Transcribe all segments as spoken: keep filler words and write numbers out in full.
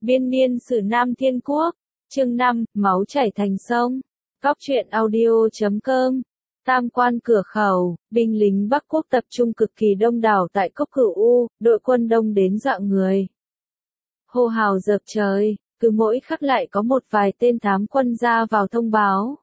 Biên niên sử Nam Thiên Quốc, chương năm, máu chảy thành sông. Góc truyện audio chấm com. Tam quan cửa khẩu, binh lính Bắc Quốc tập trung cực kỳ đông đảo tại Cốc Cửu U, đội quân đông đến dọa người. Hô hào dợp trời, cứ mỗi khắc lại có một vài tên thám quân ra vào thông báo.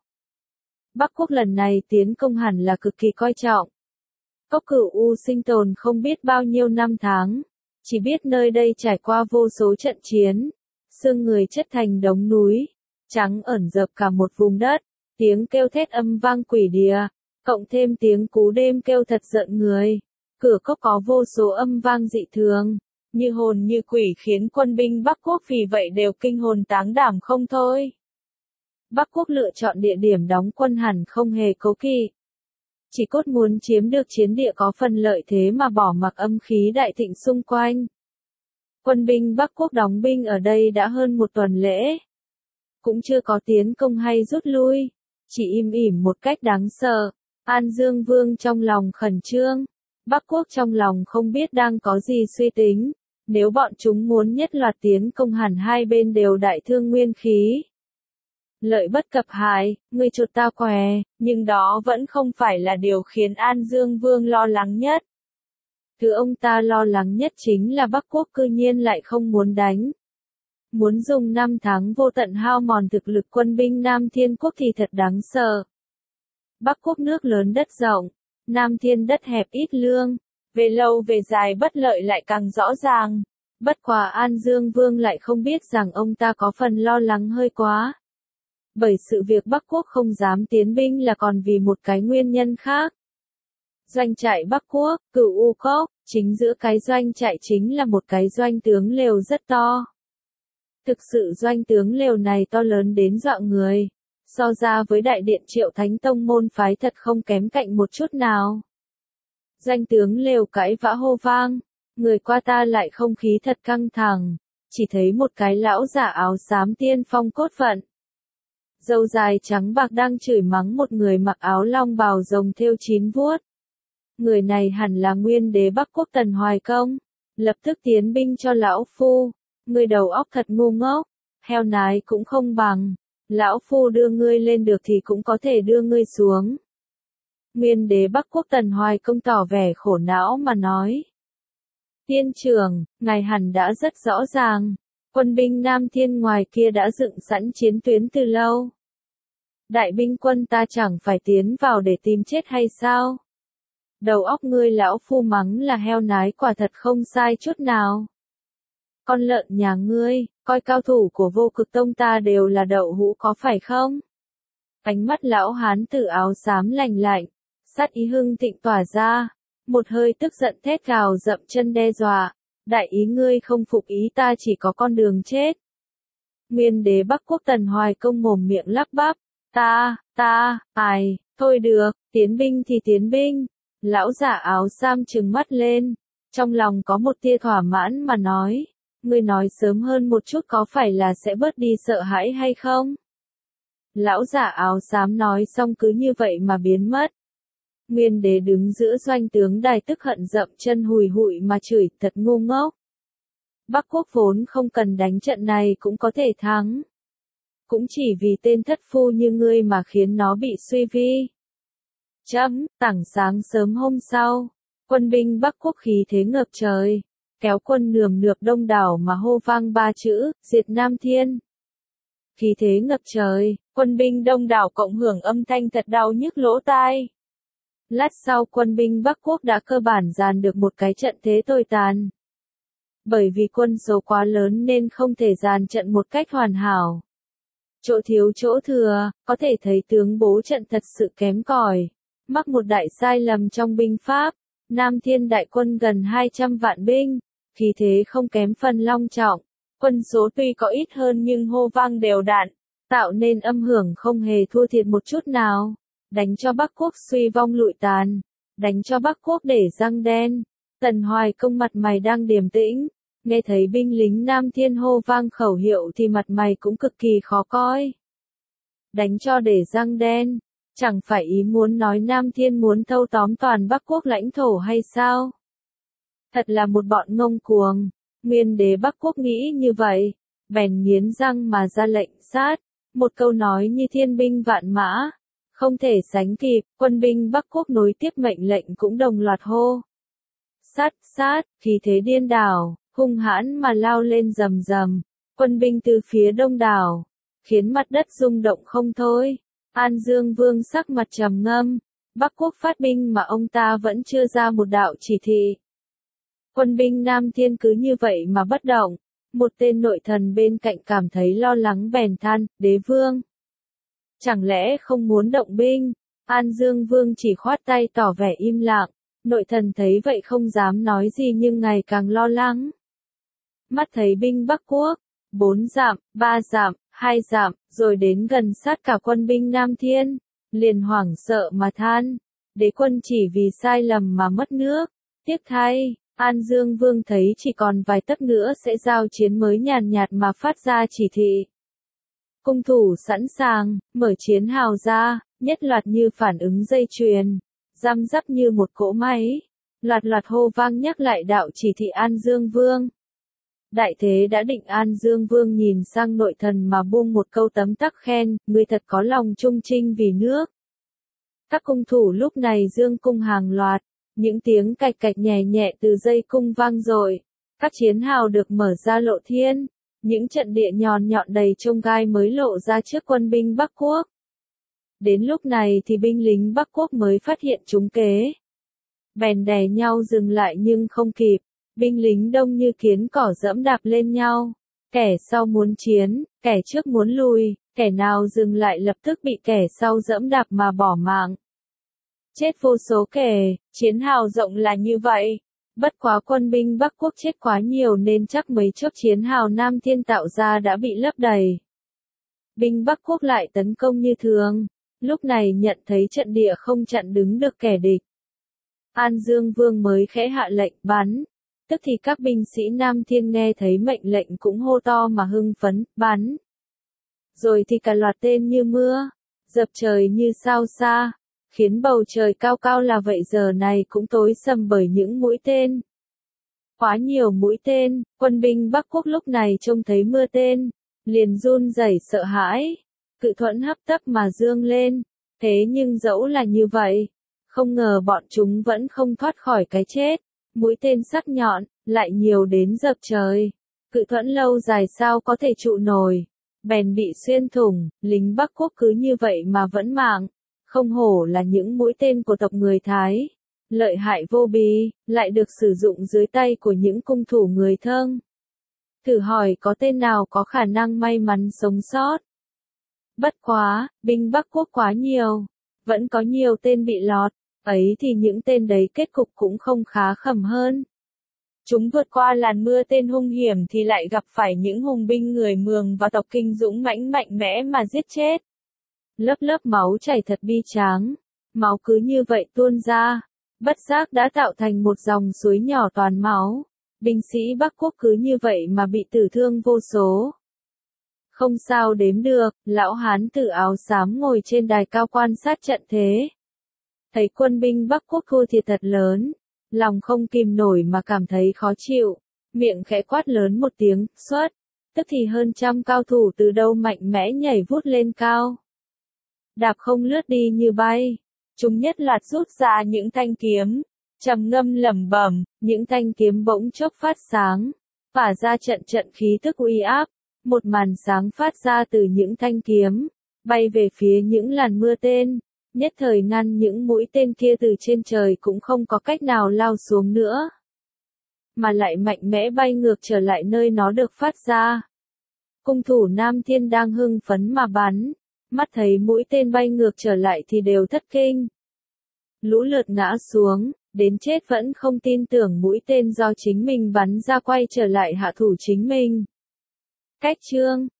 Bắc Quốc lần này tiến công hẳn là cực kỳ coi trọng. Cốc Cửu U sinh tồn không biết bao nhiêu năm tháng, chỉ biết nơi đây trải qua vô số trận chiến, xương người chất thành đống núi, trắng ẩn dập cả một vùng đất, tiếng kêu thét âm vang quỷ địa, cộng thêm tiếng cú đêm kêu thật giận người. Cửa cốc có vô số âm vang dị thường, như hồn như quỷ khiến quân binh Bắc Quốc vì vậy đều kinh hồn táng đảm không thôi. Bắc Quốc lựa chọn địa điểm đóng quân hẳn không hề cố kỵ. Chỉ cốt muốn chiếm được chiến địa có phần lợi thế mà bỏ mặc âm khí đại thịnh xung quanh. Quân binh Bắc Quốc đóng binh ở đây đã hơn một tuần lễ. Cũng chưa có tiến công hay rút lui, chỉ im ỉm một cách đáng sợ. An Dương Vương trong lòng khẩn trương, Bắc Quốc trong lòng không biết đang có gì suy tính. Nếu bọn chúng muốn nhất loạt tiến công hẳn hai bên đều đại thương nguyên khí. Lợi bất cập hại, ngươi chột ta què, nhưng đó vẫn không phải là điều khiến An Dương Vương lo lắng nhất. Thứ ông ta lo lắng nhất chính là Bắc Quốc cư nhiên lại không muốn đánh. Muốn dùng năm tháng vô tận hao mòn thực lực quân binh Nam Thiên Quốc thì thật đáng sợ. Bắc Quốc nước lớn đất rộng, Nam Thiên đất hẹp ít lương, về lâu về dài bất lợi lại càng rõ ràng. Bất quá An Dương Vương lại không biết rằng ông ta có phần lo lắng hơi quá. Bởi sự việc Bắc Quốc không dám tiến binh là còn vì một cái nguyên nhân khác. Doanh trại Bắc Quốc, Cửu U Cốc, chính giữa cái doanh trại chính là một cái doanh tướng lều rất to. Thực sự doanh tướng lều này to lớn đến dọa người, so ra với đại điện Triệu Thánh Tông môn phái thật không kém cạnh một chút nào. Doanh tướng lều cãi vã hô vang, người qua ta lại không khí thật căng thẳng, chỉ thấy một cái lão giả áo xám tiên phong cốt vận. Râu dài trắng bạc đang chửi mắng một người mặc áo long bào rồng thêu chín vuốt. Người này hẳn là nguyên đế Bắc Quốc Tần Hoài Công, lập tức tiến binh cho lão phu. Người đầu óc thật ngu ngốc, heo nái cũng không bằng, lão phu đưa ngươi lên được thì cũng có thể đưa ngươi xuống. Nguyên đế Bắc Quốc Tần Hoài Công tỏ vẻ khổ não mà nói. Tiên trưởng, ngài hẳn đã rất rõ ràng, quân binh Nam Thiên ngoài kia đã dựng sẵn chiến tuyến từ lâu. Đại binh quân ta chẳng phải tiến vào để tìm chết hay sao? Đầu óc ngươi lão phu mắng là heo nái quả thật không sai chút nào. Con lợn nhà ngươi, coi cao thủ của Vô Cực Tông ta đều là đậu hũ có phải không? Ánh mắt lão hán tử áo xám lạnh lạnh, sát ý hưng thịnh tỏa ra, một hơi tức giận thét gào dậm chân đe dọa, đại ý ngươi không phục ý ta chỉ có con đường chết. Nguyên đế Bắc Quốc Tần Hoài Công mồm miệng lắp bắp, ta, ta, ai, thôi được, tiến binh thì tiến binh. Lão giả áo xám trừng mắt lên, trong lòng có một tia thỏa mãn mà nói, ngươi nói sớm hơn một chút có phải là sẽ bớt đi sợ hãi hay không? Lão giả áo xám nói xong cứ như vậy mà biến mất. Nguyên đế đứng giữa doanh tướng đài tức hận dậm chân hùi hụi mà chửi thật ngu ngốc. Bắc Quốc vốn không cần đánh trận này cũng có thể thắng. Cũng chỉ vì tên thất phu như ngươi mà khiến nó bị suy vi. Chấm, tảng sáng sớm hôm sau, quân binh Bắc Quốc khí thế ngập trời, kéo quân nườm nượp đông đảo mà hô vang ba chữ, diệt Nam Thiên. Khí thế ngập trời, quân binh đông đảo cộng hưởng âm thanh thật đau nhức lỗ tai. Lát sau quân binh Bắc Quốc đã cơ bản dàn được một cái trận thế tồi tàn. Bởi vì quân số quá lớn nên không thể dàn trận một cách hoàn hảo. Chỗ thiếu chỗ thừa, có thể thấy tướng bố trận thật sự kém cỏi. Mắc một đại sai lầm trong binh pháp, Nam Thiên đại quân gần hai trăm vạn binh, khí thế không kém phần long trọng, quân số tuy có ít hơn nhưng hô vang đều đặn, tạo nên âm hưởng không hề thua thiệt một chút nào, đánh cho Bắc Quốc suy vong lụi tàn, đánh cho Bắc Quốc để răng đen. Tần Hoài Công mặt mày đang điềm tĩnh, nghe thấy binh lính Nam Thiên hô vang khẩu hiệu thì mặt mày cũng cực kỳ khó coi. Đánh cho để răng đen. Chẳng phải ý muốn nói Nam Thiên muốn thâu tóm toàn Bắc Quốc lãnh thổ hay sao? Thật là một bọn ngông cuồng. Nguyên đế Bắc Quốc nghĩ như vậy. bèn nghiến răng mà ra lệnh sát, một câu nói như thiên binh vạn mã, không thể sánh kịp, quân binh Bắc Quốc nối tiếp mệnh lệnh cũng đồng loạt hô. Sát, sát, khí thế điên đảo, hung hãn mà lao lên rầm rầm, quân binh từ phía đông đảo, khiến mặt đất rung động không thôi. An Dương Vương sắc mặt trầm ngâm, Bắc Quốc phát binh mà ông ta vẫn chưa ra một đạo chỉ thị. Quân binh Nam Thiên cứ như vậy mà bất động, một tên nội thần bên cạnh cảm thấy lo lắng bèn than, đế vương. Chẳng lẽ không muốn động binh? An Dương Vương chỉ khoát tay tỏ vẻ im lặng, nội thần thấy vậy không dám nói gì nhưng ngày càng lo lắng. Mắt thấy binh Bắc Quốc, bốn dặm, ba dặm, hai dặm, rồi đến gần sát cả quân binh Nam Thiên, liền hoảng sợ mà than, đế quân chỉ vì sai lầm mà mất nước, tiếc thay. An Dương Vương thấy chỉ còn vài tấc nữa sẽ giao chiến mới nhàn nhạt mà phát ra chỉ thị. Cung thủ sẵn sàng, mở chiến hào ra, nhất loạt như phản ứng dây chuyền, răm rắp như một cỗ máy, loạt loạt hô vang nhắc lại đạo chỉ thị An Dương Vương. Đại thế đã định, An Dương Vương nhìn sang nội thần mà buông một câu tấm tắc khen, người thật có lòng trung trinh vì nước. Các cung thủ lúc này dương cung hàng loạt, những tiếng cạch cạch nhẹ nhẹ từ dây cung vang dội, các chiến hào được mở ra lộ thiên, những trận địa nhọn nhọn đầy chông gai mới lộ ra trước quân binh Bắc Quốc. Đến lúc này thì binh lính Bắc Quốc mới phát hiện trúng kế. Bèn đè nhau dừng lại nhưng không kịp, binh lính đông như kiến cỏ dẫm đạp lên nhau, kẻ sau muốn chiến, kẻ trước muốn lùi, kẻ nào dừng lại lập tức bị kẻ sau dẫm đạp mà bỏ mạng. Chết vô số kẻ, chiến hào rộng là như vậy. Bất quá quân binh Bắc Quốc chết quá nhiều nên chắc mấy chốc chiến hào Nam Thiên tạo ra đã bị lấp đầy. Binh Bắc Quốc lại tấn công như thường, lúc này nhận thấy trận địa không chặn đứng được kẻ địch. An Dương Vương mới khẽ hạ lệnh bắn, tức thì các binh sĩ Nam Thiên nghe thấy mệnh lệnh cũng hô to mà hưng phấn, bắn. Rồi thì cả loạt tên như mưa, dập trời như sao xa, khiến bầu trời cao cao là vậy giờ này cũng tối sầm bởi những mũi tên. Quá nhiều mũi tên, quân binh Bắc Quốc lúc này trông thấy mưa tên, liền run rẩy sợ hãi, cự thuẫn hấp tấp mà dương lên, thế nhưng dẫu là như vậy, không ngờ bọn chúng vẫn không thoát khỏi cái chết, mũi tên sắc nhọn, lại nhiều đến dập trời, cự thuẫn lâu dài sao có thể trụ nổi, bèn bị xuyên thủng, lính Bắc Quốc cứ như vậy mà vẫn mạng. Không hổ là những mũi tên của tộc người Thái, lợi hại vô bì, lại được sử dụng dưới tay của những cung thủ người Thơng. Thử hỏi có tên nào có khả năng may mắn sống sót? Bất quá, binh Bắc Quốc quá nhiều, vẫn có nhiều tên bị lọt, ấy thì những tên đấy kết cục cũng không khá khẩm hơn. Chúng vượt qua làn mưa tên hung hiểm thì lại gặp phải những hùng binh người Mường và tộc Kinh dũng mãnh mạnh mẽ mà giết chết. Lớp lớp máu chảy thật bi tráng, máu cứ như vậy tuôn ra, bất giác đã tạo thành một dòng suối nhỏ toàn máu, binh sĩ Bắc Quốc cứ như vậy mà bị tử thương vô số. Không sao đếm được, lão hán tử áo xám ngồi trên đài cao quan sát trận thế. Thấy quân binh Bắc Quốc thua thiệt thật lớn, lòng không kìm nổi mà cảm thấy khó chịu, miệng khẽ quát lớn một tiếng, xuất, tức thì hơn trăm cao thủ từ đâu mạnh mẽ nhảy vút lên cao. Đạp không lướt đi như bay, chúng nhất loạt rút ra những thanh kiếm, trầm ngâm lẩm bẩm, những thanh kiếm bỗng chốc phát sáng, phả ra trận trận khí tức uy áp, một màn sáng phát ra từ những thanh kiếm, bay về phía những làn mưa tên, nhất thời ngăn những mũi tên kia từ trên trời cũng không có cách nào lao xuống nữa, mà lại mạnh mẽ bay ngược trở lại nơi nó được phát ra. Cung thủ Nam Thiên đang hưng phấn mà bắn, mắt thấy mũi tên bay ngược trở lại thì đều thất kinh. Lũ lượt ngã xuống, đến chết vẫn không tin tưởng mũi tên do chính mình bắn ra quay trở lại hạ thủ chính mình. Cách chương